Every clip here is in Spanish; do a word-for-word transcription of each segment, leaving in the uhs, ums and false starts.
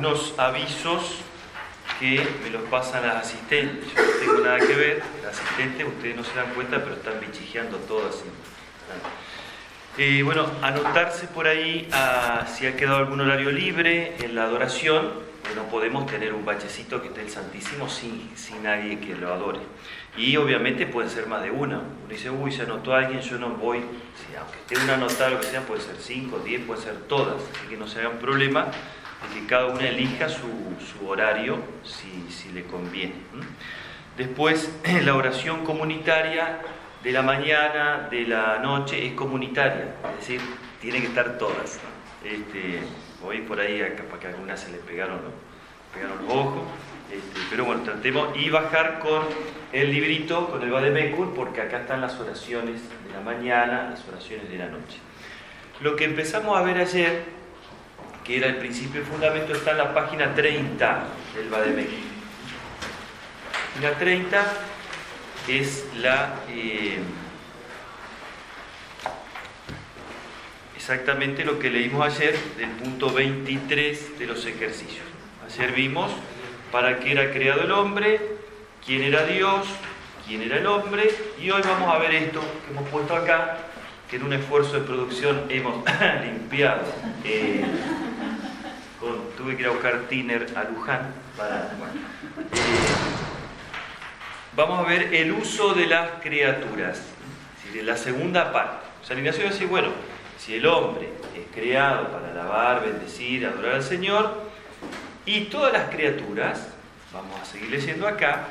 algunos avisos que me los pasan las asistentes. Yo no tengo nada que ver, el asistente, ustedes no se dan cuenta, pero están bichijeando todo así. Eh, bueno, anotarse por ahí a, si ha quedado algún horario libre en la adoración, pues no podemos tener un bachecito que esté el Santísimo sin, sin nadie que lo adore. Y obviamente pueden ser más de una. Uno dice, uy, se anotó alguien, yo no voy. Sí, aunque esté una anotada, lo que sea, puede ser cinco, diez, pueden ser todas. Así que no se hagan problema de que cada una elija su, su horario si, si le conviene. Después, la oración comunitaria de la mañana, de la noche, es comunitaria, es decir, tiene que estar todas. Este, hoy por ahí, capaz que a algunas se les pegaron, ¿no? pegaron los ojos, este, pero bueno, tratemos y bajar con el librito, con el Vademecum, porque acá están las oraciones de la mañana, las oraciones de la noche. Lo que empezamos a ver ayer, que era el principio y fundamento, está en la página treinta del Vademecum. La treinta es la eh, exactamente lo que leímos ayer del punto veintitrés de los ejercicios. Ayer vimos para qué era creado el hombre, quién era Dios, quién era el hombre, y hoy vamos a ver esto que hemos puesto acá, que en un esfuerzo de producción hemos limpiado. Eh, con, tuve que ir a buscar thinner a Luján para... Bueno, eh, vamos a ver el uso de las criaturas, es decir, de la segunda parte. San Ignacio dice, bueno, si el hombre es creado para alabar, bendecir, adorar al Señor, y todas las criaturas, vamos a seguir leyendo acá,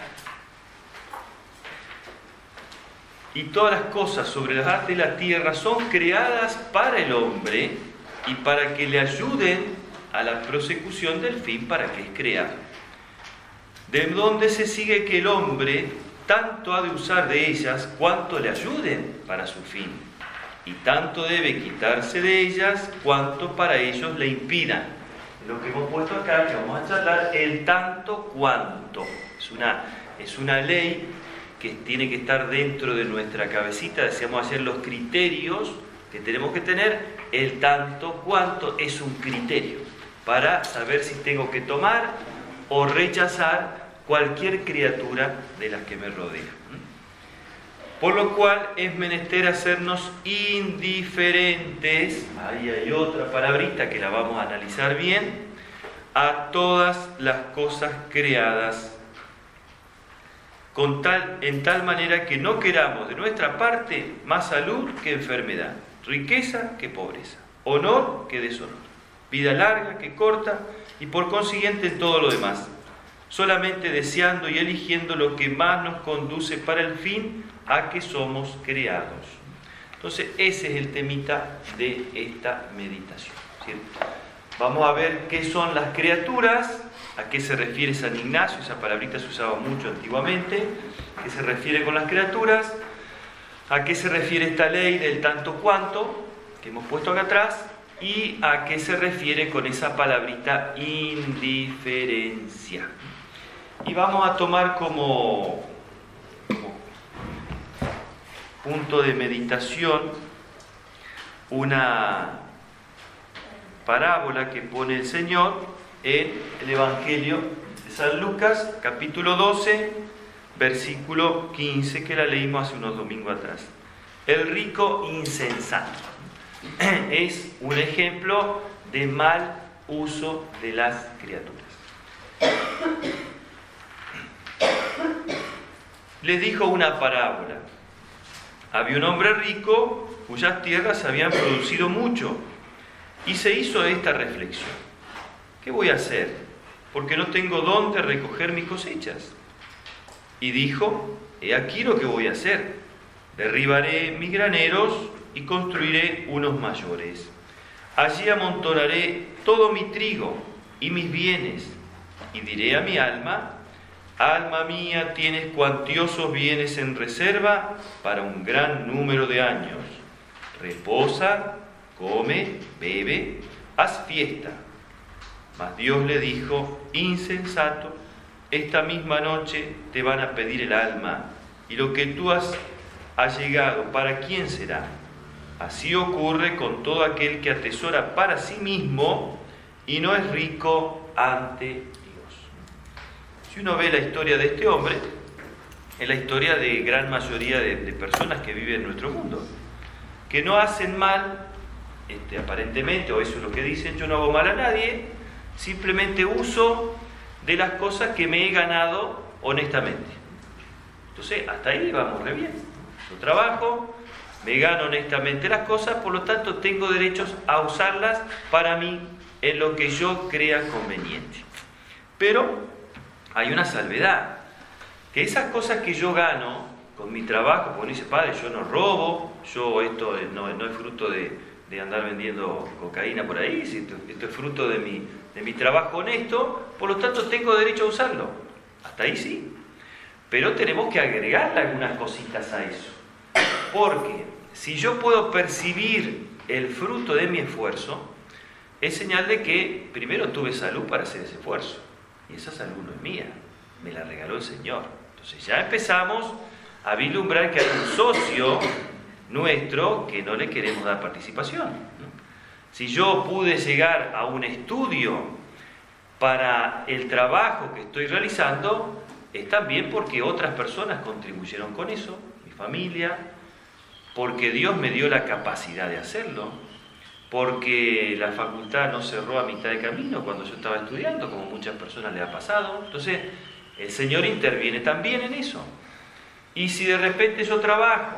y todas las cosas sobre las haz de la tierra son creadas para el hombre y para que le ayuden a la prosecución del fin para que es creado. De donde se sigue que el hombre tanto ha de usar de ellas cuanto le ayuden para su fin, y tanto debe quitarse de ellas cuanto para ellos le impidan. Lo que hemos puesto acá, que vamos a charlar, el tanto cuanto. Es una, es una ley que tiene que estar dentro de nuestra cabecita. Decíamos ayer los criterios que tenemos que tener. El tanto cuanto es un criterio para saber si tengo que tomar o rechazar cualquier criatura de las que me rodea. Por lo cual es menester hacernos indiferentes, ahí hay otra palabrita que la vamos a analizar bien, a todas las cosas creadas, con tal, en tal manera que no queramos de nuestra parte más salud que enfermedad, riqueza que pobreza, honor que deshonor, vida larga que corta, y por consiguiente todo lo demás, solamente deseando y eligiendo lo que más nos conduce para el fin a que somos creados. Entonces, ese es el temita de esta meditación, ¿cierto? Vamos a ver qué son las criaturas, a qué se refiere San Ignacio, esa palabrita se usaba mucho antiguamente, qué se refiere con las criaturas, a qué se refiere esta ley del tanto cuanto, que hemos puesto acá atrás, y a qué se refiere con esa palabrita indiferencia. Y vamos a tomar como, como punto de meditación una parábola que pone el Señor en el Evangelio de San Lucas, capítulo doce, versículo quince, que la leímos hace unos domingos atrás. El rico insensato. Es un ejemplo de mal uso de las criaturas. Les dijo una parábola. Había un hombre rico cuyas tierras habían producido mucho, y se hizo esta reflexión: ¿qué voy a hacer? Porque no tengo dónde recoger mis cosechas. Y dijo: he aquí lo que voy a hacer. Derribaré mis graneros y construiré unos mayores. Allí amontonaré todo mi trigo y mis bienes, y diré a mi alma: alma mía, tienes cuantiosos bienes en reserva para un gran número de años. Reposa, come, bebe, haz fiesta. Mas Dios le dijo: insensato, esta misma noche te van a pedir el alma, y lo que tú has allegado, ¿para quién será? Así ocurre con todo aquel que atesora para sí mismo y no es rico ante Dios. Si uno ve la historia de este hombre, es la historia de gran mayoría de, de personas que viven en nuestro mundo, que no hacen mal, este, aparentemente, o eso es lo que dicen, yo no hago mal a nadie, simplemente uso de las cosas que me he ganado honestamente. Entonces, hasta ahí vamos re bien. Yo trabajo, me gano honestamente las cosas, por lo tanto tengo derechos a usarlas para mí en lo que yo crea conveniente. Pero hay una salvedad, que esas cosas que yo gano con mi trabajo, como dice padre, yo no robo, yo esto no, no es fruto de, de andar vendiendo cocaína por ahí, esto, esto es fruto de mi, de mi trabajo honesto, por lo tanto tengo derecho a usarlo. Hasta ahí sí. Pero tenemos que agregarle algunas cositas a eso. Porque si yo puedo percibir el fruto de mi esfuerzo, es señal de que primero tuve salud para hacer ese esfuerzo. Y esa salud no es mía, me la regaló el Señor. Entonces ya empezamos a vislumbrar que hay un socio nuestro que no le queremos dar participación, ¿no? Si yo pude llegar a un estudio para el trabajo que estoy realizando, es también porque otras personas contribuyeron con eso, mi familia, porque Dios me dio la capacidad de hacerlo, porque la facultad no cerró a mitad de camino cuando yo estaba estudiando, como muchas personas le ha pasado. Entonces, el Señor interviene también en eso. Y si de repente yo trabajo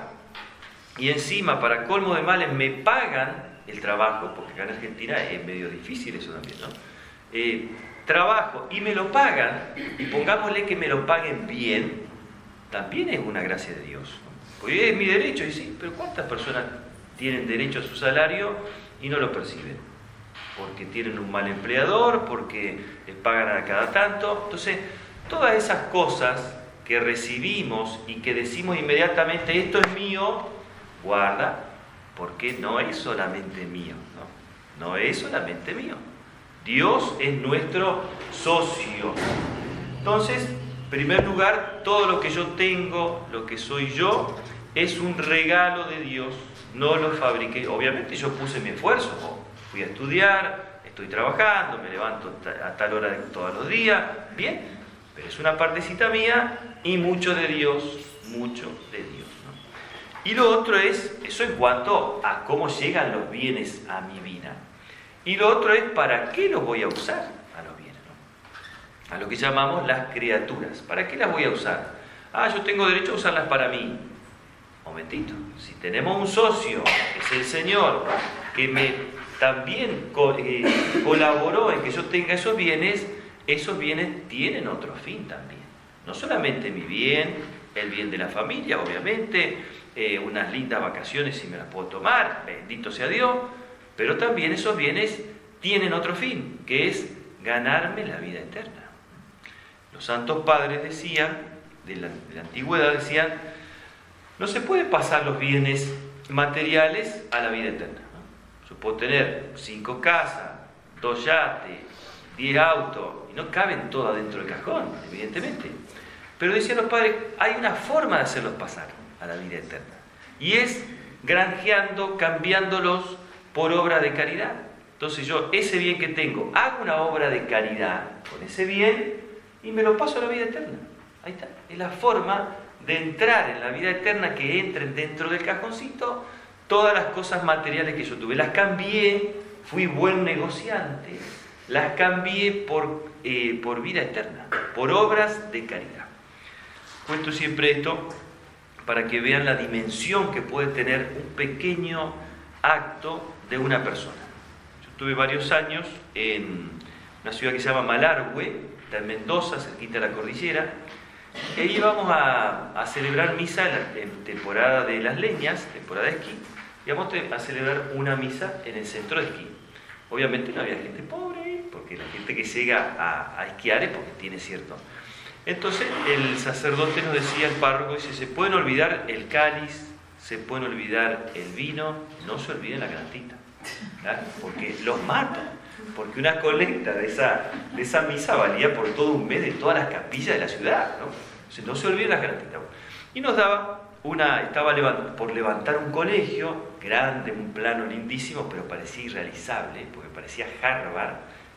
y encima, para colmo de males, me pagan el trabajo, porque acá en Argentina es medio difícil eso también, ¿no? Eh, trabajo y me lo pagan, y pongámosle que me lo paguen bien, también es una gracia de Dios, ¿no? Porque es mi derecho, y sí, pero ¿cuántas personas tienen derecho a su salario y no lo perciben? Porque tienen un mal empleador, porque les pagan a cada tanto. Entonces, todas esas cosas que recibimos y que decimos inmediatamente, esto es mío, guarda, porque no es solamente mío, ¿no? No es solamente mío. Dios es nuestro socio. Entonces, en primer lugar, todo lo que yo tengo, lo que soy yo, es un regalo de Dios, no lo fabriqué. Obviamente yo puse mi esfuerzo, fui a estudiar, estoy trabajando, me levanto a tal hora de todos los días, bien, pero es una partecita mía y mucho de Dios, mucho de Dios, ¿no? Y lo otro es, eso en cuanto a cómo llegan los bienes a mi vida. Y lo otro es, ¿para qué los voy a usar a los bienes, ¿no? A lo que llamamos las criaturas. ¿Para qué las voy a usar? Ah, yo tengo derecho a usarlas para mí. Momentito, si tenemos un socio, que es el Señor, que me también co eh, colaboró en que yo tenga esos bienes, esos bienes tienen otro fin también. No solamente mi bien, el bien de la familia, obviamente, eh, unas lindas vacaciones si me las puedo tomar, bendito sea Dios, pero también esos bienes tienen otro fin, que es ganarme la vida eterna. Los santos padres decían, de la, de la antigüedad decían, no se puede pasar los bienes materiales a la vida eterna, ¿no? Yo puedo tener cinco casas, dos yates, diez autos, y no caben todas dentro del cajón, evidentemente. Pero decían los padres, hay una forma de hacerlos pasar a la vida eterna, y es granjeando, cambiándolos por obra de caridad. Entonces yo, ese bien que tengo, hago una obra de caridad con ese bien, y me lo paso a la vida eterna. Ahí está, es la forma de entrar en la vida eterna, que entren dentro del cajoncito todas las cosas materiales que yo tuve. Las cambié, fui buen negociante, las cambié por, eh, por vida eterna, por obras de caridad. Cuento siempre esto para que vean la dimensión que puede tener un pequeño acto de una persona. Yo tuve varios años en una ciudad que se llama Malargüe, está en Mendoza, cerquita de la cordillera. Y ahí íbamos a, a celebrar misa en, la, en temporada de las leñas, temporada de esquí. Íbamos a celebrar una misa en el centro de esquí. Obviamente no había gente pobre, porque la gente que llega a, a esquiar es porque tiene cierto. Entonces el sacerdote nos decía, el párroco, dice, se pueden olvidar el cáliz, se pueden olvidar el vino, no se olviden la canastita, ¿claro? Porque los mato. Porque una colecta de esa, de esa misa valía por todo un mes de todas las capillas de la ciudad, ¿no? Entonces no se olviden las canastas. Y nos daba una, estaba levant, por levantar un colegio grande, un plano lindísimo, pero parecía irrealizable, porque parecía Harvard,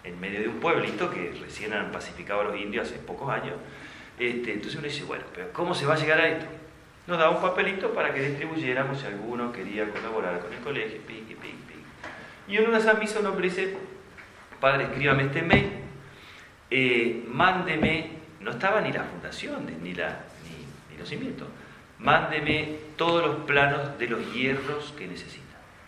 en medio de un pueblito que recién han pacificado a los indios hace pocos años. Este, entonces uno dice, bueno, pero ¿cómo se va a llegar a esto? Nos da un papelito para que distribuyéramos si alguno quería colaborar con el colegio, piqui, piqui, piqui. Y en una San Misa un hombre dice, padre, escríbame este mail, eh, mándeme, no estaba ni la fundación, ni, la, ni, ni los cimientos, mándeme todos los planos de los hierros que necesita.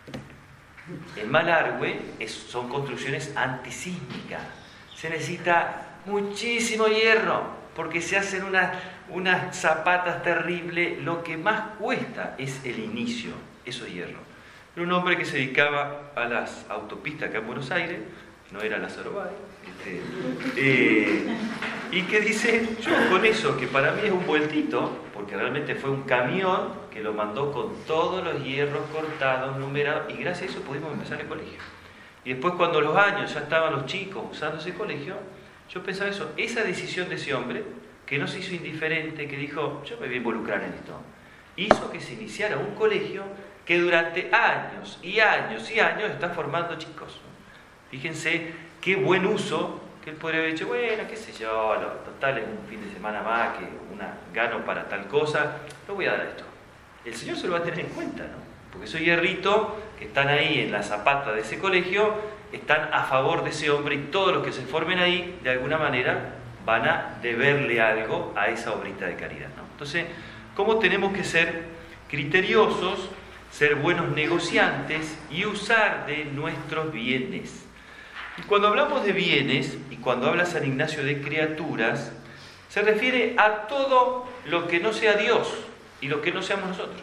En Malargüe es, son construcciones antisísmicas. Se necesita muchísimo hierro, porque se hacen unas, unas zapatas terribles. Lo que más cuesta es el inicio, esos hierros. Era un hombre que se dedicaba a las autopistas acá en Buenos Aires, no era Lázaro Báez, este, eh, y que dice, yo con eso, que para mí es un vueltito, porque realmente fue un camión que lo mandó con todos los hierros cortados, numerados, y gracias a eso pudimos empezar el colegio. Y después, cuando los años ya estaban los chicos usando ese colegio, yo pensaba eso, esa decisión de ese hombre, que no se hizo indiferente, que dijo, yo me voy a involucrar en esto, hizo que se iniciara un colegio que durante años y años y años está formando chicos. Fíjense qué buen uso que él podría haber dicho, bueno, qué sé yo, lo, total es un fin de semana más, que una gano para tal cosa, lo voy a dar a esto. El Señor se lo va a tener en cuenta, ¿no? Porque esos hierritos que están ahí en la zapata de ese colegio, están a favor de ese hombre, y todos los que se formen ahí, de alguna manera, van a deberle algo a esa obrita de caridad, ¿no? Entonces, ¿cómo tenemos que ser criteriosos, ser buenos negociantes y usar de nuestros bienes? Y cuando hablamos de bienes, y cuando habla San Ignacio de criaturas, se refiere a todo lo que no sea Dios y lo que no seamos nosotros.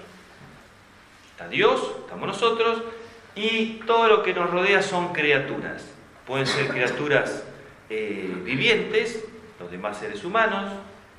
Está Dios, estamos nosotros, y todo lo que nos rodea son criaturas. Pueden ser criaturas eh, vivientes, los demás seres humanos.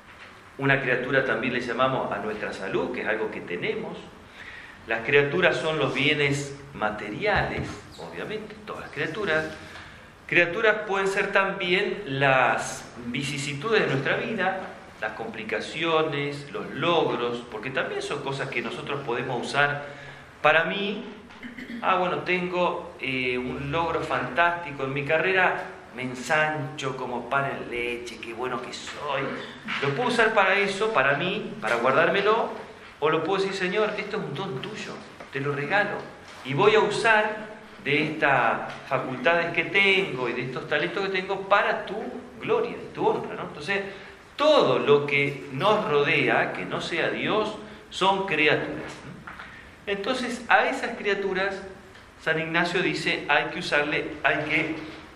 Una criatura también le llamamos a nuestra salud, que es algo que tenemos. Las criaturas son los bienes materiales, obviamente, todas las criaturas. Criaturas pueden ser también las vicisitudes de nuestra vida, las complicaciones, los logros, porque también son cosas que nosotros podemos usar. Para mí, ah, bueno, tengo eh, un logro fantástico en mi carrera, me ensancho como pan en leche, qué bueno que soy. Lo puedo usar para eso, para mí, para guardármelo, o lo puedo decir, Señor, esto es un don tuyo, te lo regalo, y voy a usar de estas facultades que tengo y de estos talentos que tengo para tu gloria, de tu honra, ¿no? Entonces, todo lo que nos rodea, que no sea Dios, son criaturas. Entonces, a esas criaturas, San Ignacio dice, hay que usarle, hay que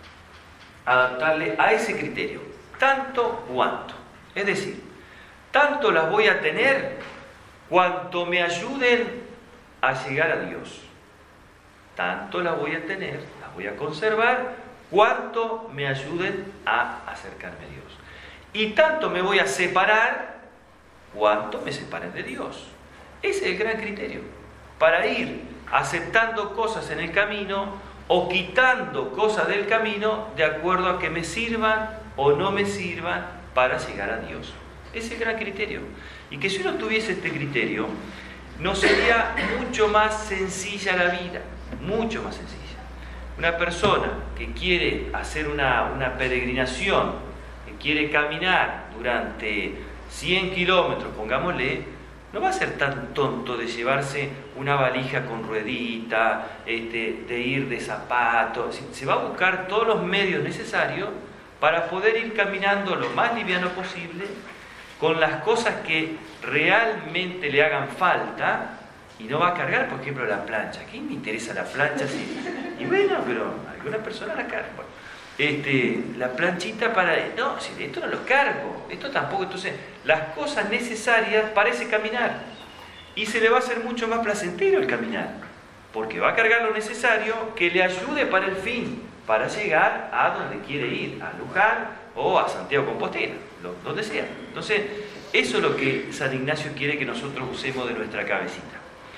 adaptarle a ese criterio, tanto cuanto. Es decir, tanto las voy a tener cuanto me ayuden a llegar a Dios. Tanto las voy a tener, las voy a conservar, cuanto me ayuden a acercarme a Dios. Y tanto me voy a separar, cuanto me separen de Dios. Ese es el gran criterio. Para ir aceptando cosas en el camino o quitando cosas del camino de acuerdo a que me sirvan o no me sirvan para llegar a Dios. Ese es el gran criterio. Y que si uno tuviese este criterio, nos sería mucho más sencilla la vida. Mucho más sencilla. Una persona que quiere hacer una, una peregrinación, que quiere caminar durante cien kilómetros, pongámosle, no va a ser tan tonto de llevarse una valija con ruedita, este, de ir de zapatos. Se va a buscar todos los medios necesarios para poder ir caminando lo más liviano posible, con las cosas que realmente le hagan falta. Y no va a cargar, por ejemplo, la plancha. ¿A quién me interesa la plancha? Sí. Y bueno, pero alguna persona la carga. Bueno, este, la planchita para... No, si esto no lo cargo, esto tampoco. Entonces, las cosas necesarias para ese caminar. Y se le va a hacer mucho más placentero el caminar, porque va a cargar lo necesario que le ayude para el fin, para llegar a donde quiere ir, a Luján o a Santiago Compostela, donde sea. Entonces, eso es lo que San Ignacio quiere que nosotros usemos de nuestra cabecita.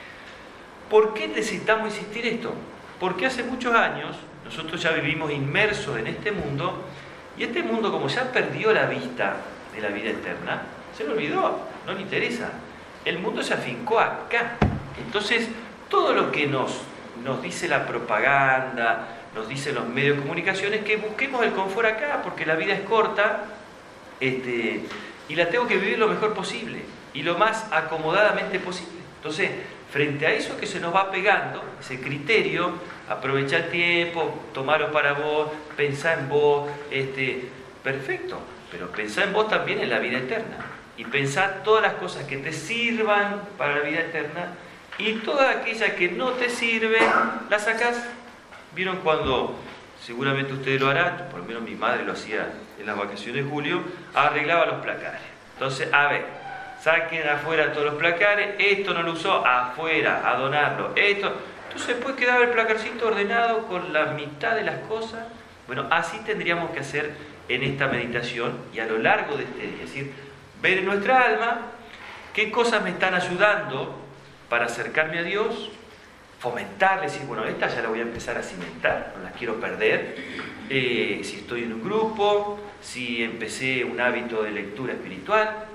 ¿Por qué necesitamos insistir esto? Porque hace muchos años nosotros ya vivimos inmersos en este mundo, y este mundo, como ya perdió la vista de la vida eterna, se lo olvidó, no le interesa. El mundo se afincó acá. Entonces, todo lo que nos, nos dice la propaganda, nos dicen los medios de comunicación, es que busquemos el confort acá, porque la vida es corta, este, y la tengo que vivir lo mejor posible, y lo más acomodadamente posible. Entonces, frente a eso que se nos va pegando, ese criterio, aprovechar el tiempo, tomarlo para vos, pensar en vos, este, perfecto, pero pensar en vos también en la vida eterna, y pensar todas las cosas que te sirvan para la vida eterna, y todas aquellas que no te sirven, las sacás. ¿Vieron cuando, seguramente ustedes lo harán, por lo menos mi madre lo hacía en las vacaciones de julio, arreglaba los placares? Entonces, a ver, saquen afuera todos los placares, esto no lo usó, afuera, a donarlo, esto. Entonces después quedaba el placarcito ordenado con la mitad de las cosas. Bueno, así tendríamos que hacer en esta meditación y a lo largo de este día, es decir, ver en nuestra alma qué cosas me están ayudando para acercarme a Dios, fomentarle, decir, bueno, esta ya la voy a empezar a cimentar, no las quiero perder. Eh, si estoy en un grupo, si empecé un hábito de lectura espiritual,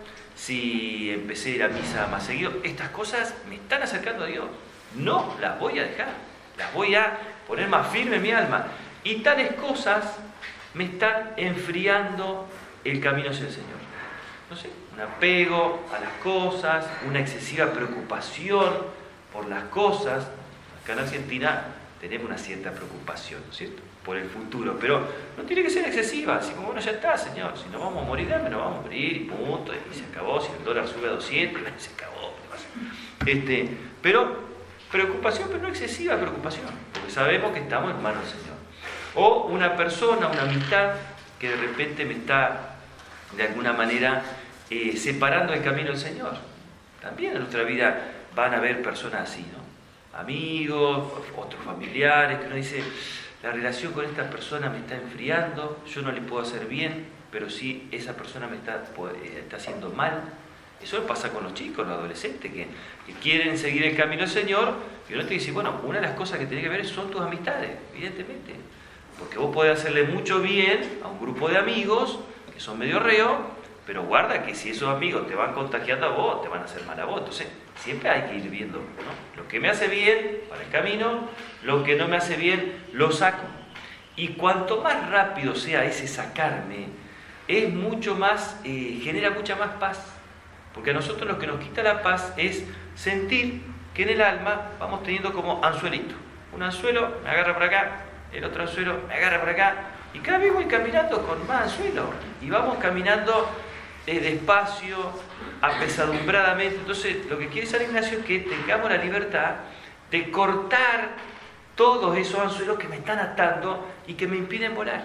si empecé a ir a misa más seguido, estas cosas me están acercando a Dios. No las voy a dejar, las voy a poner más firme en mi alma. Y tales cosas me están enfriando el camino hacia el Señor. No sé, un apego a las cosas, una excesiva preocupación por las cosas. Acá en Argentina tenemos una cierta preocupación, ¿no es cierto?, por el futuro, pero no tiene que ser excesiva, así como, bueno, ya está, Señor, si nos vamos a morir, nos vamos a morir, y punto, y se acabó, si el dólar sube a doscientos, se acabó. Este, pero preocupación, pero no excesiva preocupación, porque sabemos que estamos en manos del Señor. O una persona, una amistad, que de repente me está, de alguna manera, eh, separando el camino del Señor. También en nuestra vida van a haber personas así, ¿no? Amigos, otros familiares, que uno dice, la relación con esta persona me está enfriando, yo no le puedo hacer bien, pero sí esa persona me está, está haciendo mal. Eso pasa con los chicos, los adolescentes, que, que quieren seguir el camino del Señor, y uno te dice, bueno, una de las cosas que tiene que ver son tus amistades, evidentemente. Porque vos podés hacerle mucho bien a un grupo de amigos que son medio reos, pero guarda que si esos amigos te van contagiando a vos, te van a hacer mal a vos. Entonces, siempre hay que ir viendo, ¿no? Lo que me hace bien para el camino, lo que no me hace bien, lo saco. Y cuanto más rápido sea ese sacarme, es mucho más, eh, genera mucha más paz. Porque a nosotros lo que nos quita la paz es sentir que en el alma vamos teniendo como anzuelito. Un anzuelo me agarra por acá, el otro anzuelo me agarra por acá, y cada vez voy caminando con más anzuelo. Y vamos caminando eh, despacio, apesadumbradamente. Entonces, lo que quiere San Ignacio es que tengamos la libertad de cortar todos esos anzuelos que me están atando y que me impiden volar.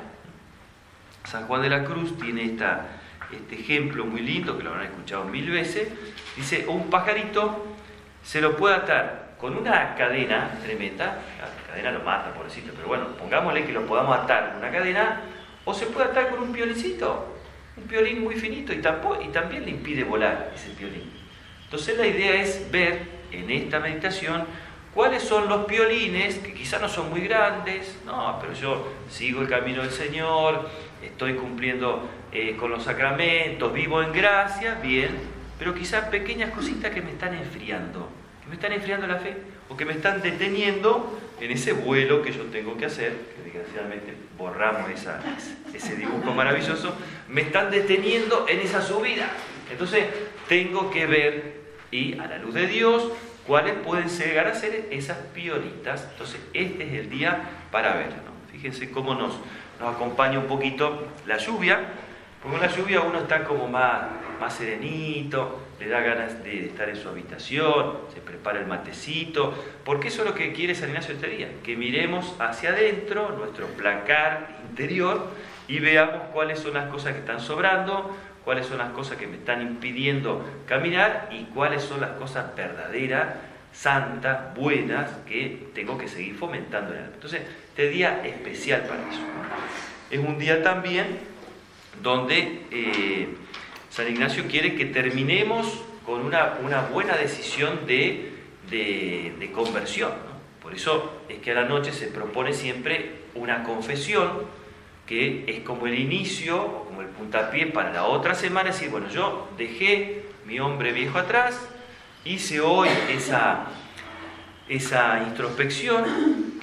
San Juan de la Cruz tiene esta, este ejemplo muy lindo, que lo habrán escuchado mil veces. Dice, un pajarito se lo puede atar con una cadena tremenda, la cadena lo mata, pobrecito, pero bueno, pongámosle que lo podamos atar con una cadena, o se puede atar con un piolincito, un piolín muy finito, y, tampoco, y también le impide volar ese piolín. Entonces la idea es ver en esta meditación cuáles son los piolines, que quizás no son muy grandes, no, pero yo sigo el camino del Señor, estoy cumpliendo eh, con los sacramentos, vivo en gracia, bien, pero quizás pequeñas cositas que me están enfriando, que me están enfriando la fe, o que me están deteniendo en ese vuelo que yo tengo que hacer, que desgraciadamente borramos esa, ese dibujo maravilloso, me están deteniendo en esa subida. Entonces tengo que ver, y a la luz de Dios, cuáles pueden llegar a ser esas piolitas. Entonces este es el día para verlo, ¿no? Fíjense cómo nos, nos acompaña un poquito la lluvia, porque con la lluvia uno está como más, más serenito, le da ganas de estar en su habitación, se prepara el matecito, porque eso es lo que quiere San Ignacio este día, que miremos hacia adentro, nuestro placar interior, y veamos cuáles son las cosas que están sobrando, cuáles son las cosas que me están impidiendo caminar y cuáles son las cosas verdaderas, santas, buenas, que tengo que seguir fomentando en el alma. Entonces, este día es especial para eso, ¿no? Es un día también donde eh, San Ignacio quiere que terminemos con una, una buena decisión de, de, de conversión, ¿no? Por eso es que a la noche se propone siempre una confesión, que es como el inicio, como el puntapié para la otra semana, es decir, bueno, yo dejé mi hombre viejo atrás, hice hoy esa, esa introspección,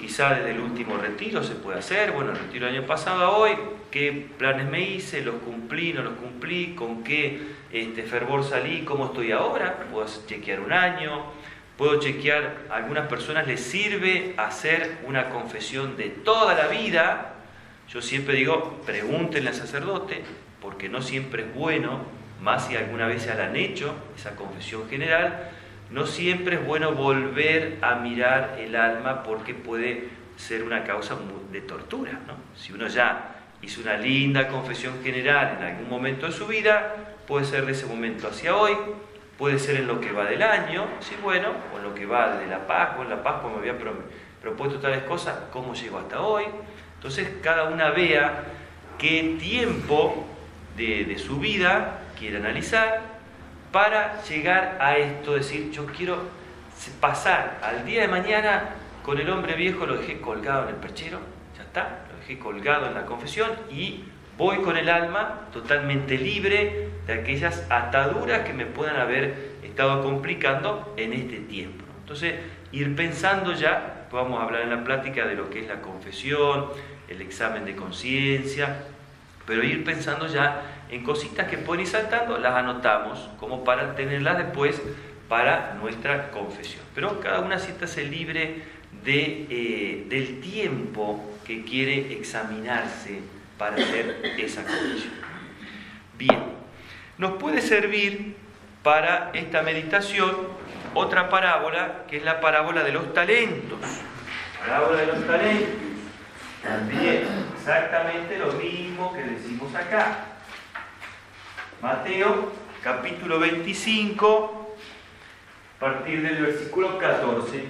quizá desde el último retiro se puede hacer, bueno, el retiro del año pasado a hoy, qué planes me hice, los cumplí, no los cumplí, con qué este, fervor salí, cómo estoy ahora, puedo chequear un año, puedo chequear, a algunas personas les sirve hacer una confesión de toda la vida. Yo siempre digo, pregúntenle al sacerdote, porque no siempre es bueno, más si alguna vez ya la han hecho, esa confesión general, no siempre es bueno volver a mirar el alma porque puede ser una causa de tortura, ¿no? Si uno ya hizo una linda confesión general en algún momento de su vida, puede ser de ese momento hacia hoy, puede ser en lo que va del año, sí, bueno, o en lo que va de la Pascua, en la Pascua me había propuesto tales cosas, cómo llegó hasta hoy. Entonces cada una vea qué tiempo de, de su vida quiere analizar para llegar a esto, decir, yo quiero pasar al día de mañana con el hombre viejo, lo dejé colgado en el perchero, ya está, lo dejé colgado en la confesión y voy con el alma totalmente libre de aquellas ataduras que me puedan haber estado complicando en este tiempo. Entonces, ir pensando ya, vamos a hablar en la plática de lo que es la confesión, el examen de conciencia, pero ir pensando ya en cositas que pueden ir saltando, las anotamos como para tenerlas después para nuestra confesión. Pero cada una siéntase libre de, eh, del tiempo que quiere examinarse para hacer esa confesión. Bien, nos puede servir para esta meditación otra parábola, que es la parábola de los talentos. Parábola de los talentos. También exactamente lo mismo que decimos acá. Mateo, capítulo veinticinco, a partir del versículo catorce.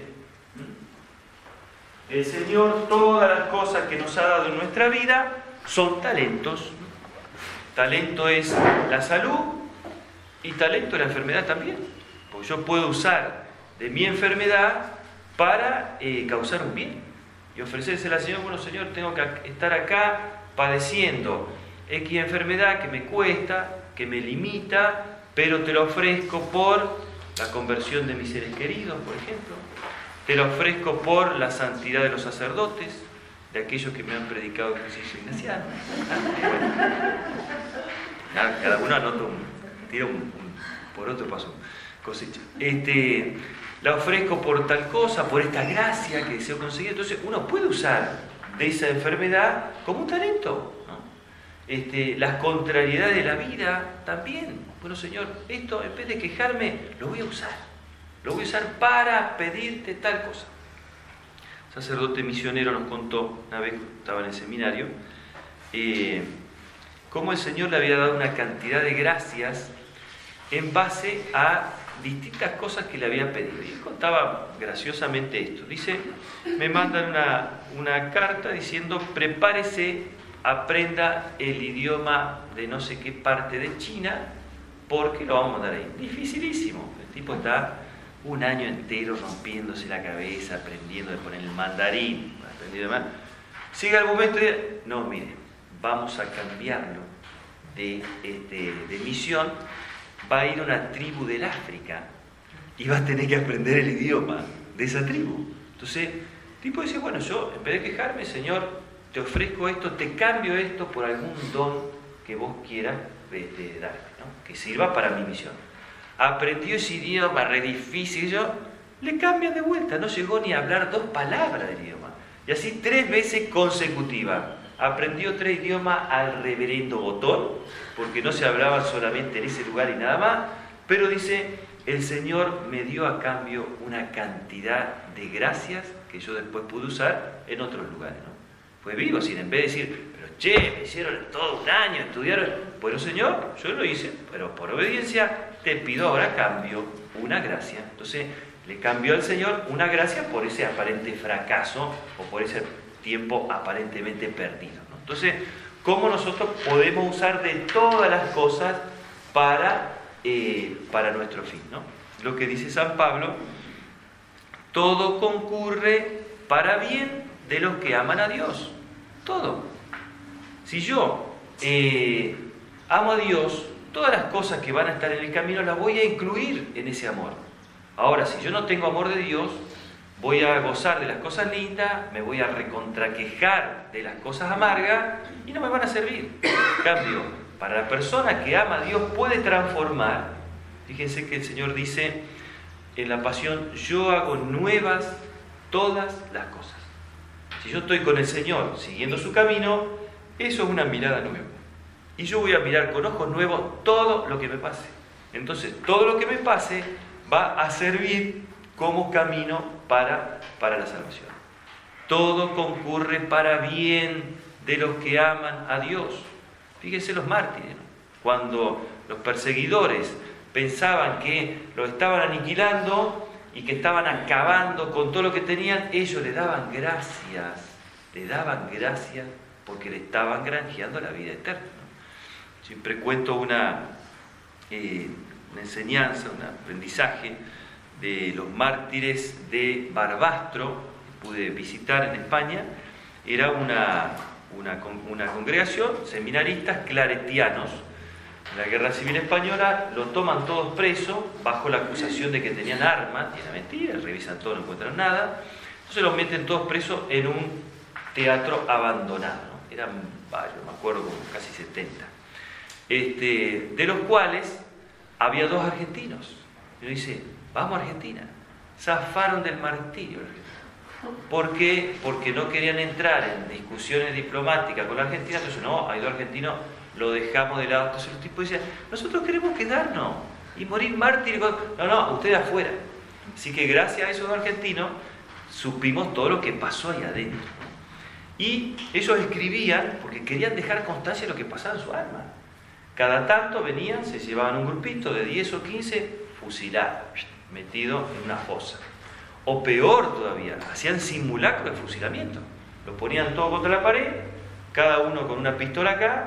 El Señor, todas las cosas que nos ha dado en nuestra vida son talentos. Talento es la salud y talento es la enfermedad también. Porque yo puedo usar de mi enfermedad para eh, causar un bien. Y ofrecérsela al Señor, bueno Señor, tengo que estar acá padeciendo X enfermedad que me cuesta, que me limita, pero te lo ofrezco por la conversión de mis seres queridos, por ejemplo. Te lo ofrezco por la santidad de los sacerdotes, de aquellos que me han predicado el ejercicio ignaciano. Cada uno anota un, tira un, un, por otro paso, cosecha. Este, la ofrezco por tal cosa, por esta gracia que deseo conseguir. Entonces uno puede usar de esa enfermedad como un talento, ¿no? Este, las contrariedades de la vida también. Bueno, Señor, esto en vez de quejarme, lo voy a usar. Lo voy a usar para pedirte tal cosa. Un sacerdote misionero nos contó, una vez estaba en el seminario, eh, cómo el Señor le había dado una cantidad de gracias en base a distintas cosas que le había pedido. Y él contaba graciosamente esto. Dice, me mandan una, una carta diciendo, prepárese, aprenda el idioma de no sé qué parte de China, porque lo vamos a mandar ahí. Dificilísimo. El tipo está un año entero rompiéndose la cabeza, aprendiendo de poner el mandarín, aprendiendo demás. Llega el momento de, no, mire, vamos a cambiarlo de, este, de misión, va a ir a una tribu del África y va a tener que aprender el idioma de esa tribu. Entonces, el tipo dice, bueno, yo en vez de quejarme, Señor, te ofrezco esto, te cambio esto por algún don que vos quieras este, darme, ¿no? Que sirva para mi misión. Aprendió ese idioma re difícil, yo le cambian de vuelta, no llegó ni a hablar dos palabras del idioma. Y así tres veces consecutivas. Aprendió tres idiomas al reverendo botón, porque no se hablaba solamente en ese lugar y nada más, pero dice, el Señor me dio a cambio una cantidad de gracias que yo después pude usar en otros lugares, ¿no? Fue vivo, sin en vez de decir, pero che, me hicieron todo un año, estudiaron. Bueno, Señor, yo lo hice, pero por obediencia te pido ahora cambio una gracia. Entonces, le cambió al Señor una gracia por ese aparente fracaso o por ese tiempo aparentemente perdido, ¿no? Entonces, ¿cómo nosotros podemos usar de todas las cosas para, eh, para nuestro fin, ¿no? Lo que dice San Pablo, todo concurre para bien de los que aman a Dios. Todo. Si yo eh, amo a Dios, todas las cosas que van a estar en el camino las voy a incluir en ese amor. Ahora, si yo no tengo amor de Dios, voy a gozar de las cosas lindas, me voy a recontraquejar de las cosas amargas y no me van a servir. En cambio, para la persona que ama a Dios puede transformar. Fíjense que el Señor dice en la Pasión, yo hago nuevas todas las cosas. Si yo estoy con el Señor siguiendo su camino, eso es una mirada nueva. Y yo voy a mirar con ojos nuevos todo lo que me pase. Entonces, todo lo que me pase va a servir como camino para, para la salvación. Todo concurre para bien de los que aman a Dios. Fíjense los mártires, ¿no? Cuando los perseguidores pensaban que los estaban aniquilando y que estaban acabando con todo lo que tenían, ellos le daban gracias, le daban gracias porque le estaban granjeando la vida eterna, ¿no? Siempre cuento una, eh, una enseñanza, un aprendizaje de los mártires de Barbastro, que pude visitar en España. Era una, una, una congregación, seminaristas claretianos. En la Guerra Civil Española lo toman todos presos bajo la acusación de que tenían armas, y era mentira, revisan todo, no encuentran nada. Entonces los meten todos presos en un teatro abandonado, ¿no? Eran varios, me acuerdo, como casi setenta. Este, de los cuales había dos argentinos. Y uno dice, vamos a Argentina. Zafaron del martirio. ¿Por qué? Porque no querían entrar en discusiones diplomáticas con la Argentina. Entonces, no, hay dos argentinos, lo dejamos de lado. Entonces los tipos decían, nosotros queremos quedarnos y morir mártires. No, no, ustedes afuera. Así que gracias a esos dos argentinos supimos todo lo que pasó ahí adentro. Y ellos escribían porque querían dejar constancia de lo que pasaba en su alma. Cada tanto venían, se llevaban un grupito de diez o quince fusilados, metidos en una fosa. O peor todavía, hacían simulacro de fusilamiento. Los ponían todos contra la pared, cada uno con una pistola acá,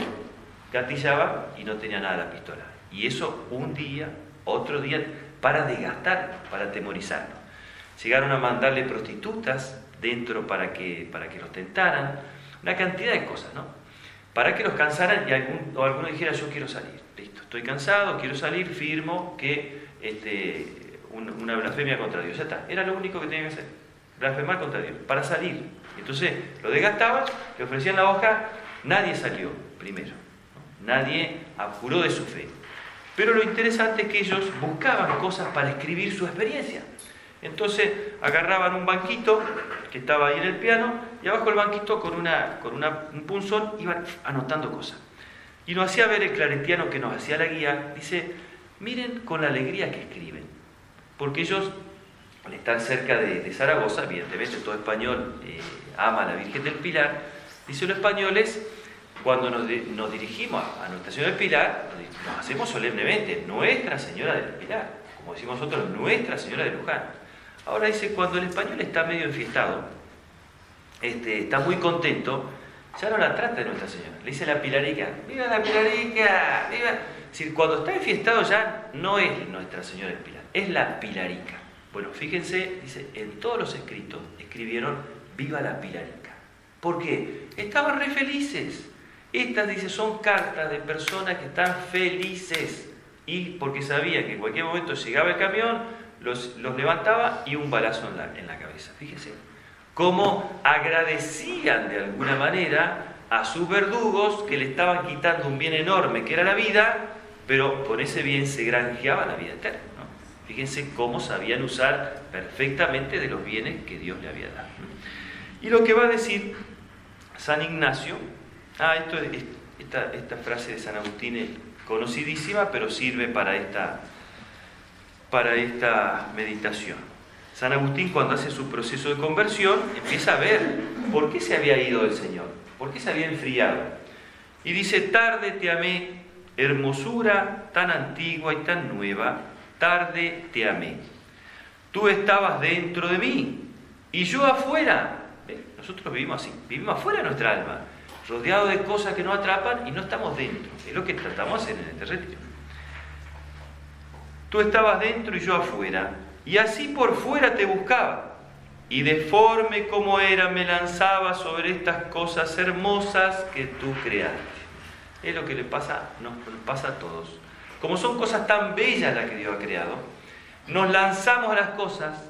gatillaba y no tenía nada la pistola. Y eso un día, otro día, para desgastarlo, para atemorizarlo. Llegaron a mandarle prostitutas dentro para que, para que los tentaran, una cantidad de cosas, ¿no? Para que los cansaran y algún, o alguno dijera, yo quiero salir, listo, estoy cansado, quiero salir, firmo que este, un, una blasfemia contra Dios, ya está, era lo único que tenía que hacer, blasfemar contra Dios, para salir. Entonces lo desgastaban, le ofrecían la hoja, nadie salió primero, ¿no? Nadie apuró de su fe. Pero lo interesante es que ellos buscaban cosas para escribir su experiencia. Entonces agarraban un banquito que estaba ahí en el piano y abajo del banquito con, una, con una, un punzón iban anotando cosas. Y nos hacía ver el claretiano que nos hacía la guía, dice, miren con la alegría que escriben. Porque ellos, al estar cerca de, de Zaragoza, evidentemente todo español eh, ama a la Virgen del Pilar, dice los españoles, cuando nos, de, nos dirigimos a, a Nuestra Señora del Pilar, nos, nos hacemos solemnemente, Nuestra Señora del Pilar, como decimos nosotros, Nuestra Señora de Luján. Ahora dice, cuando el español está medio enfiestado, este, está muy contento, ya no la trata de Nuestra Señora. Le dice la Pilarica, ¡viva la Pilarica! ¡Viva! Es decir, cuando está enfiestado ya no es Nuestra Señora del Pilar, es la Pilarica. Bueno, fíjense, dice, en todos los escritos escribieron, ¡viva la Pilarica! ¿Por qué? Estaban re felices. Estas, dice, son cartas de personas que están felices. Y porque sabían que en cualquier momento llegaba el camión, Los, los levantaba y un balazo en la, en la cabeza. Fíjense cómo agradecían de alguna manera a sus verdugos que le estaban quitando un bien enorme que era la vida, pero con ese bien se granjeaba la vida eterna, ¿no? Fíjense cómo sabían usar perfectamente de los bienes que Dios le había dado. Y lo que va a decir San Ignacio, ah, esto es, esta, esta frase de San Agustín es conocidísima, pero sirve para esta para esta meditación. San Agustín, cuando hace su proceso de conversión, empieza a ver por qué se había ido del Señor, por qué se había enfriado. Y dice, tarde te amé, hermosura tan antigua y tan nueva, tarde te amé. Tú estabas dentro de mí y yo afuera. ¿Ven? Nosotros vivimos así, vivimos afuera de nuestra alma, rodeados de cosas que nos atrapan y no estamos dentro. Es lo que tratamos de hacer en este retiro. Tú estabas dentro y yo afuera, y así por fuera te buscaba, y deforme como era me lanzaba sobre estas cosas hermosas que tú creaste. Es lo que le pasa, nos pasa a todos. Como son cosas tan bellas las que Dios ha creado, nos lanzamos a las cosas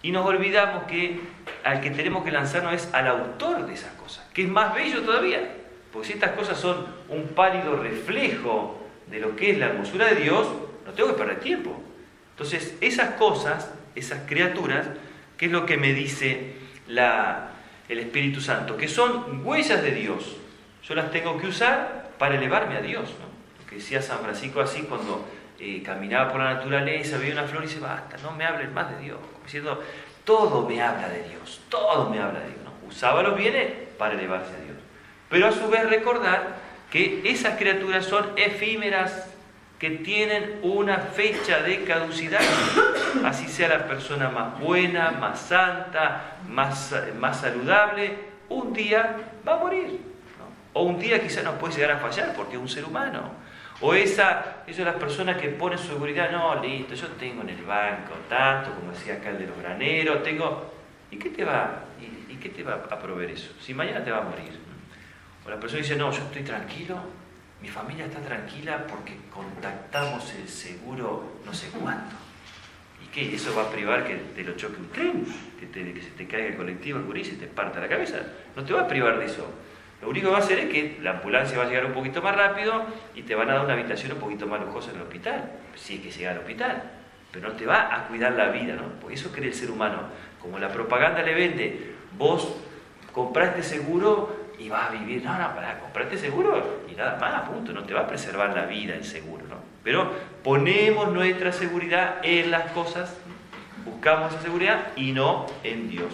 Y nos olvidamos que al que tenemos que lanzarnos es al autor de esas cosas, que es más bello todavía. Porque si estas cosas son un pálido reflejo de lo que es la hermosura de Dios, no tengo que perder tiempo. Entonces, esas cosas, esas criaturas, ¿qué es lo que me dice la, el Espíritu Santo? Que son huellas de Dios. Yo las tengo que usar para elevarme a Dios, ¿no? Lo que decía San Francisco así cuando eh, caminaba por la naturaleza, veía una flor y dice, basta, no me hablen más de Dios. Como diciendo, todo me habla de Dios, todo me habla de Dios, ¿no? Usaba los bienes para elevarse a Dios. Pero a su vez recordar que esas criaturas son efímeras, que tienen una fecha de caducidad, así sea la persona más buena, más santa, más, más saludable, un día va a morir, ¿no? O un día quizás nos puede llegar a fallar porque es un ser humano. O esa, esas las personas que ponen su seguridad, no, listo, yo tengo en el banco tanto, como decía acá el de los graneros, tengo... ¿Y qué te va, y, y qué te va a proveer eso? Si mañana te va a morir, ¿no? O la persona dice, no, yo estoy tranquilo, mi familia está tranquila porque contactamos el seguro no sé cuánto. ¿Y qué? ¿Eso va a privar que te lo choque un tren? ¿Que, te, que se te caiga el colectivo, el gurí, y te parta la cabeza? No te va a privar de eso. Lo único que va a hacer es que la ambulancia va a llegar un poquito más rápido y te van a dar una habitación un poquito más lujosa en el hospital, si es que llega al hospital. Pero no te va a cuidar la vida, ¿no? Porque eso cree el ser humano. Como la propaganda le vende, vos compraste seguro y vas a vivir, no, no, para comprarte seguro y nada más, punto, no te va a preservar la vida el seguro, ¿no? Pero ponemos nuestra seguridad en las cosas, buscamos esa seguridad y no en Dios.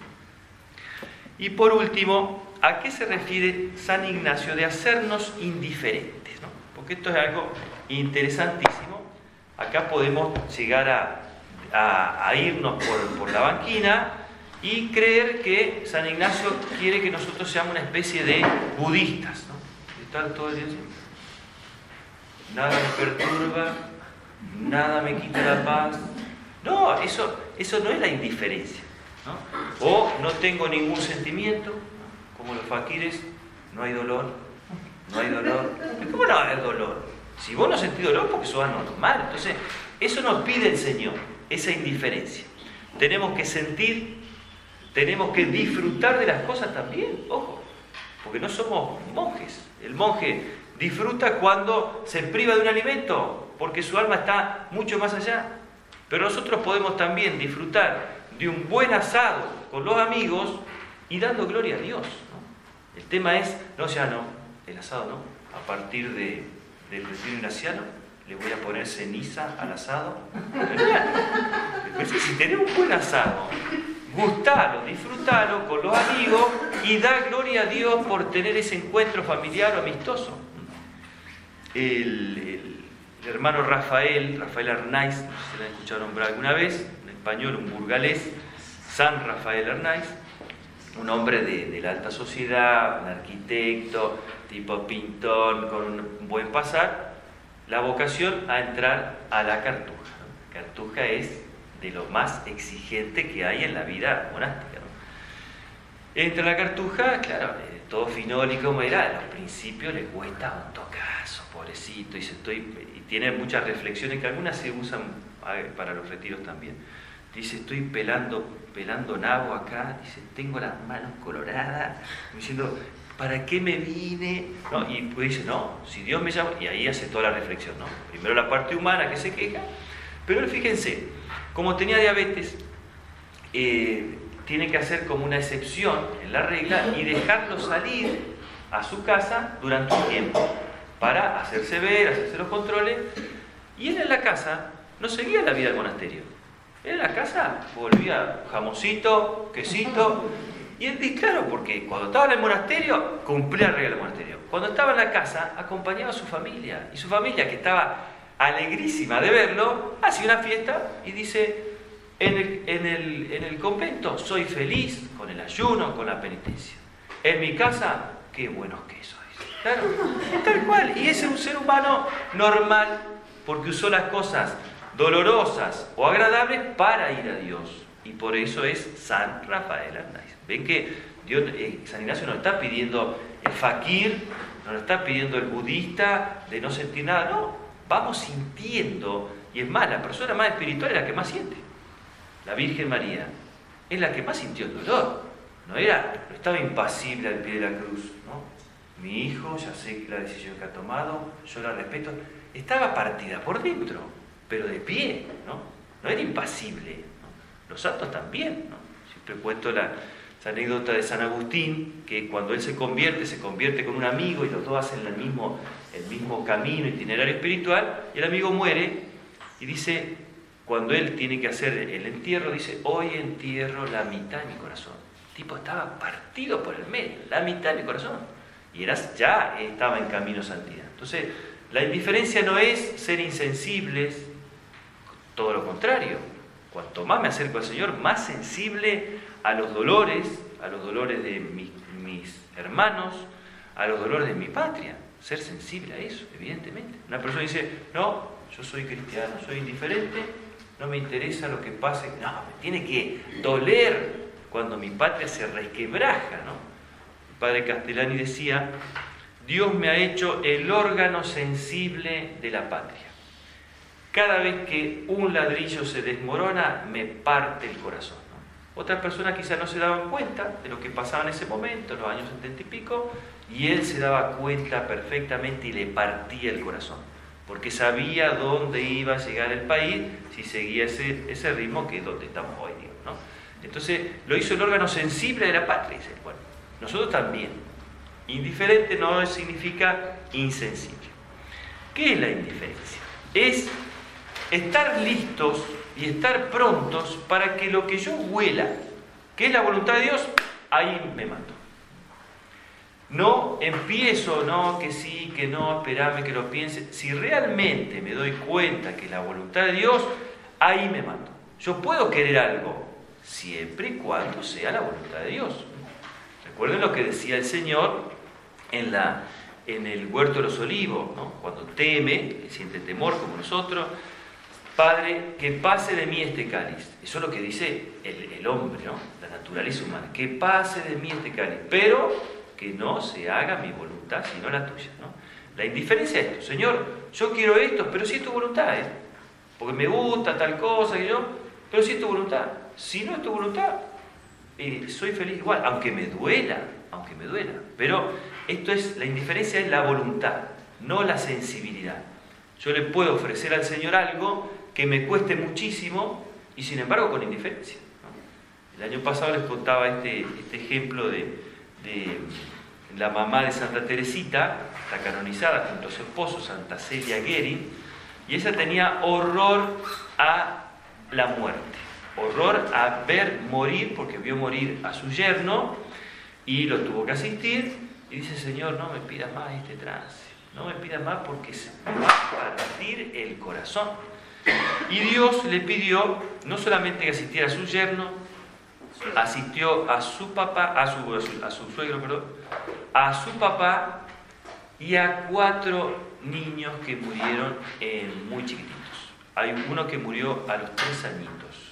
Y por último, ¿a qué se refiere San Ignacio de hacernos indiferentes, ¿no? Porque esto es algo interesantísimo. Acá podemos llegar a, a, a irnos por, por la banquina y creer que San Ignacio quiere que nosotros seamos una especie de budistas, ¿no? Estar todo el día así. Nada me perturba, nada me quita la paz. No, eso, eso no es la indiferencia, ¿no? O no tengo ningún sentimiento, ¿no? Como los faquires, no hay dolor, no hay dolor. ¿Cómo no va a haber dolor? Si vos no sentís dolor, porque sos anormal. Entonces, eso nos pide el Señor, esa indiferencia. Tenemos que sentir, tenemos que disfrutar de las cosas también, ojo, porque no somos monjes. El monje disfruta cuando se priva de un alimento, porque su alma está mucho más allá. Pero nosotros podemos también disfrutar de un buen asado con los amigos y dando gloria a Dios, ¿no? El tema es, no, ya no, el asado no, a partir de, del retiro ignaciano le voy a poner ceniza al asado. Entonces, si tenés un buen asado, gustalo, disfrutalo con los amigos y da gloria a Dios por tener ese encuentro familiar o amistoso. El, el, el hermano Rafael, Rafael Arnaiz, no sé si lo han escuchado nombrar alguna vez, un español, un burgalés, San Rafael Arnaiz, un hombre de, de la alta sociedad, un arquitecto, tipo pintón, con un buen pasar, la vocación a entrar a la cartuja, ¿no? Cartuja es de lo más exigente que hay en la vida monástica, ¿no? Entra a la cartuja, claro, todo finólico como era, a los principios le cuesta un tocazo, pobrecito, y, se estoy, y tiene muchas reflexiones que algunas se usan para los retiros también. Dice, estoy pelando, pelando nabo acá, dice, tengo las manos coloradas, diciendo, ¿para qué me vine? No, y pues dice, no, si Dios me llama, y ahí hace toda la reflexión, ¿no? Primero la parte humana que se queja, pero él, fíjense, como tenía diabetes, eh, tiene que hacer como una excepción en la regla y dejarlo salir a su casa durante un tiempo para hacerse ver, hacerse los controles, y él en la casa no seguía la vida del monasterio. Él en la casa volvía jamoncito, quesito, y él dice, claro, porque cuando estaba en el monasterio, cumplía la regla del monasterio. Cuando estaba en la casa, acompañaba a su familia, y su familia, que estaba alegrísima de verlo, hacía una fiesta y dice, en el, en el, en el convento soy feliz con el ayuno, con la penitencia. En mi casa, qué buenos quesos. Claro, es tal cual. Y ese es un ser humano normal, porque usó las cosas dolorosas o agradables para ir a Dios. Y por eso es San Rafael Arnaiz. Ven que Dios, eh, San Ignacio nos está pidiendo el fakir, nos está pidiendo el budista de no sentir nada. No, vamos sintiendo. Y es más, la persona más espiritual es la que más siente. La Virgen María, es la que más sintió el dolor. No era, no estaba impasible al pie de la cruz, ¿no? Mi hijo, ya sé la decisión que ha tomado, yo la respeto. Estaba partida por dentro, pero de pie, ¿no? No era impasible, ¿no? Los santos también, ¿no? Siempre cuento la, esa anécdota de San Agustín, que cuando él se convierte, se convierte con un amigo y los dos hacen el mismo, el mismo camino, itinerario espiritual, y el amigo muere y dice, cuando él tiene que hacer el entierro, dice, hoy entierro la mitad de mi corazón. El tipo estaba partido por el medio, la mitad de mi corazón. Y eras, ya estaba en camino a santidad. Entonces, la indiferencia no es ser insensibles, todo lo contrario. Cuanto más me acerco al Señor, más sensible a los dolores, a los dolores de mis, mis hermanos, a los dolores de mi patria. Ser sensible a eso, evidentemente. Una persona dice, no, yo soy cristiano, soy indiferente, no me interesa lo que pase. No, me tiene que doler cuando mi patria se resquebraja, ¿no? El padre Castellani decía, Dios me ha hecho el órgano sensible de la patria. Cada vez que un ladrillo se desmorona, me parte el corazón, ¿no? Otras personas quizás no se daban cuenta de lo que pasaba en ese momento, en los años setenta y pico, y él se daba cuenta perfectamente y le partía el corazón, porque sabía dónde iba a llegar el país si seguía ese, ese ritmo que es donde estamos hoy, digamos, ¿no? Entonces lo hizo el órgano sensible de la patria, dice, bueno, nosotros también. Indiferente no significa insensible. ¿Qué es la indiferencia? Es estar listos y estar prontos para que lo que yo huela, que es la voluntad de Dios, ahí me mato. No empiezo, no, que sí, que no, esperame que lo piense. Si realmente me doy cuenta que es la voluntad de Dios, ahí me mato. Yo puedo querer algo, siempre y cuando sea la voluntad de Dios. Recuerden lo que decía el Señor en, la, en el huerto de los olivos, ¿no? Cuando teme, que siente temor como nosotros, Padre, que pase de mí este cáliz. Eso es lo que dice el, el hombre, ¿no? La naturaleza humana, que pase de mí este cáliz, pero que no se haga mi voluntad, sino la tuya, ¿no? La indiferencia es esto, Señor, yo quiero esto, pero si es tu voluntad, ¿eh? Porque me gusta tal cosa que yo, pero si es tu voluntad. Si no es tu voluntad, eh, soy feliz igual, aunque me duela, aunque me duela. Pero esto es, la indiferencia es la voluntad, no la sensibilidad. Yo le puedo ofrecer al Señor algo que me cueste muchísimo y sin embargo con indiferencia, ¿no? El año pasado les contaba este, este ejemplo de, de la mamá de Santa Teresita, está canonizada junto a su esposo, Santa Celia Guerin, y ella tenía horror a la muerte, horror a ver morir, porque vio morir a su yerno y lo tuvo que asistir, y dice, Señor, no me pidas más este trance, no me pidas más porque se me va a partir el corazón. Y Dios le pidió no solamente que asistiera a su yerno, asistió a su papá, a su, a su, a su suegro, perdón, a su papá y a cuatro niños que murieron eh, muy chiquititos. Hay uno que murió a los tres añitos.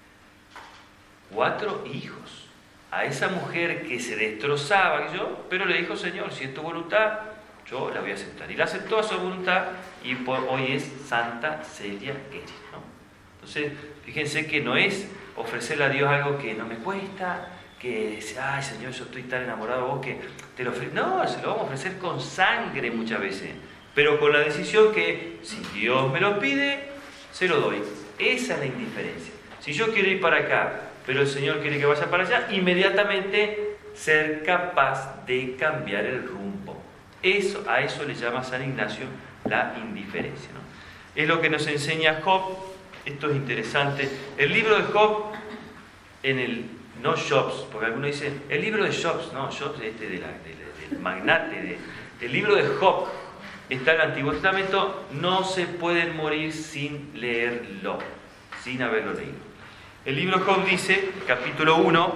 Cuatro hijos. A esa mujer que se destrozaba, yo, pero le dijo, Señor, si es tu voluntad, yo la voy a aceptar. Y la aceptó a su voluntad y por, hoy es Santa Celia Guerin, ¿no? Entonces, fíjense que no es ofrecerle a Dios algo que no me cuesta, que dice, ay Señor, yo estoy tan enamorado de vos que te lo ofrezco. No, se lo vamos a ofrecer con sangre muchas veces, pero con la decisión que si Dios me lo pide, se lo doy. Esa es la indiferencia. Si yo quiero ir para acá, pero el Señor quiere que vaya para allá, inmediatamente ser capaz de cambiar el rumbo. Eso, a eso le llama San Ignacio la indiferencia, ¿no? Es lo que nos enseña Job. Esto es interesante. El libro de Job, en el, no Jobs, porque algunos dicen, el libro de Jobs, no, Jobs este de la, de, del magnate, de, el libro de Job está en el Antiguo Testamento, no se pueden morir sin leerlo, sin haberlo leído. El libro de Job dice, capítulo uno,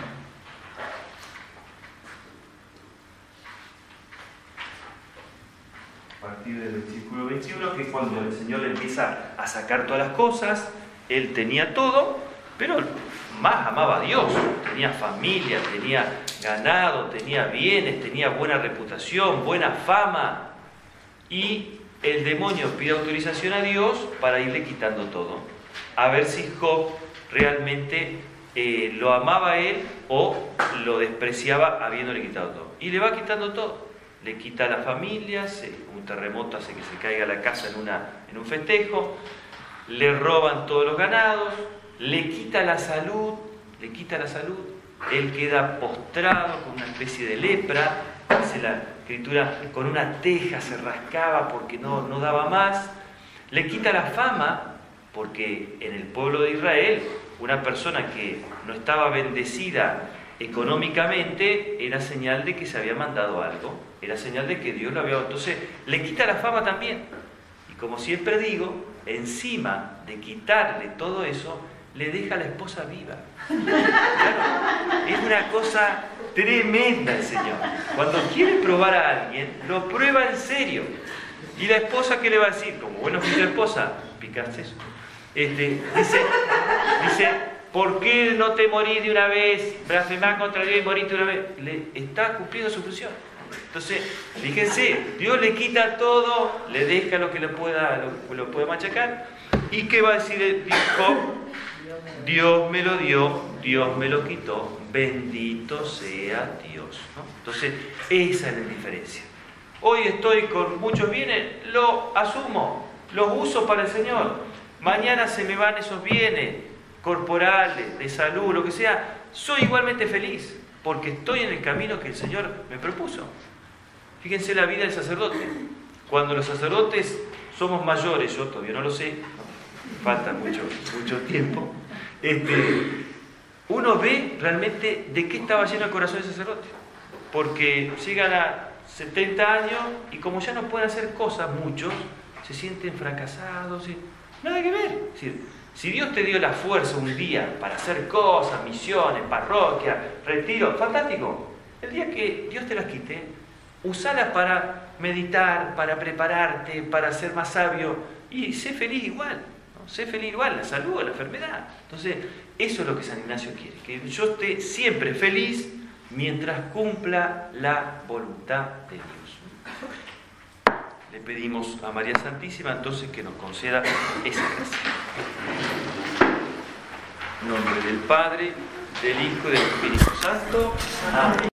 a partir del versículo veintiuno, que cuando el Señor le empieza a sacar todas las cosas, él tenía todo, pero más amaba a Dios, tenía familia, tenía ganado, tenía bienes, tenía buena reputación, buena fama, y el demonio pide autorización a Dios para irle quitando todo, a ver si Job realmente eh, lo amaba a él o lo despreciaba habiéndole quitado todo. Y le va quitando todo. Le quita a la familia, se, un terremoto hace que se caiga la casa en, una, en un festejo, le roban todos los ganados, le quita la salud, le quita la salud, él queda postrado con una especie de lepra, dice la escritura, con una teja se rascaba porque no, no daba más, le quita la fama, porque en el pueblo de Israel, una persona que no estaba bendecida económicamente era señal de que se había mandado algo, era señal de que Dios lo había... Entonces, le quita la fama también. Y como siempre digo, encima de quitarle todo eso, le deja a la esposa viva. Claro, es una cosa tremenda el Señor. Cuando quiere probar a alguien, lo prueba en serio. Y la esposa, ¿qué le va a decir? Como bueno fui tu esposa, picaste eso. Este, dice, dice, ¿por qué no te morís de una vez? Blasfemás contra Dios y morís de una vez. Le está cumpliendo su función. Entonces, fíjense, Dios le quita todo, le deja lo que le pueda, lo, lo puede machacar. ¿Y qué va a decir Job? Dios me lo dio, Dios me lo quitó, bendito sea Dios, ¿no? Entonces, esa es la diferencia. Hoy estoy con muchos bienes, lo asumo, los uso para el Señor. Mañana se me van esos bienes corporales, de salud, lo que sea. Soy igualmente feliz, porque estoy en el camino que el Señor me propuso. Fíjense la vida del sacerdote. Cuando los sacerdotes somos mayores, yo todavía no lo sé, falta mucho, mucho tiempo, este, uno ve realmente de qué estaba lleno el corazón del sacerdote. Porque llegan a setenta años y como ya no pueden hacer cosas muchos, se sienten fracasados. Y nada que ver. Es decir, si Dios te dio la fuerza un día para hacer cosas, misiones, parroquia, retiro, fantástico. El día que Dios te las quite, usalas para meditar, para prepararte, para ser más sabio y sé feliz igual. ¿No? Sé feliz igual, la salud, la enfermedad. Entonces, eso es lo que San Ignacio quiere, que yo esté siempre feliz mientras cumpla la voluntad de Dios. Le pedimos a María Santísima entonces que nos conceda esa gracia. En nombre del Padre, del Hijo y del Espíritu Santo. Amén.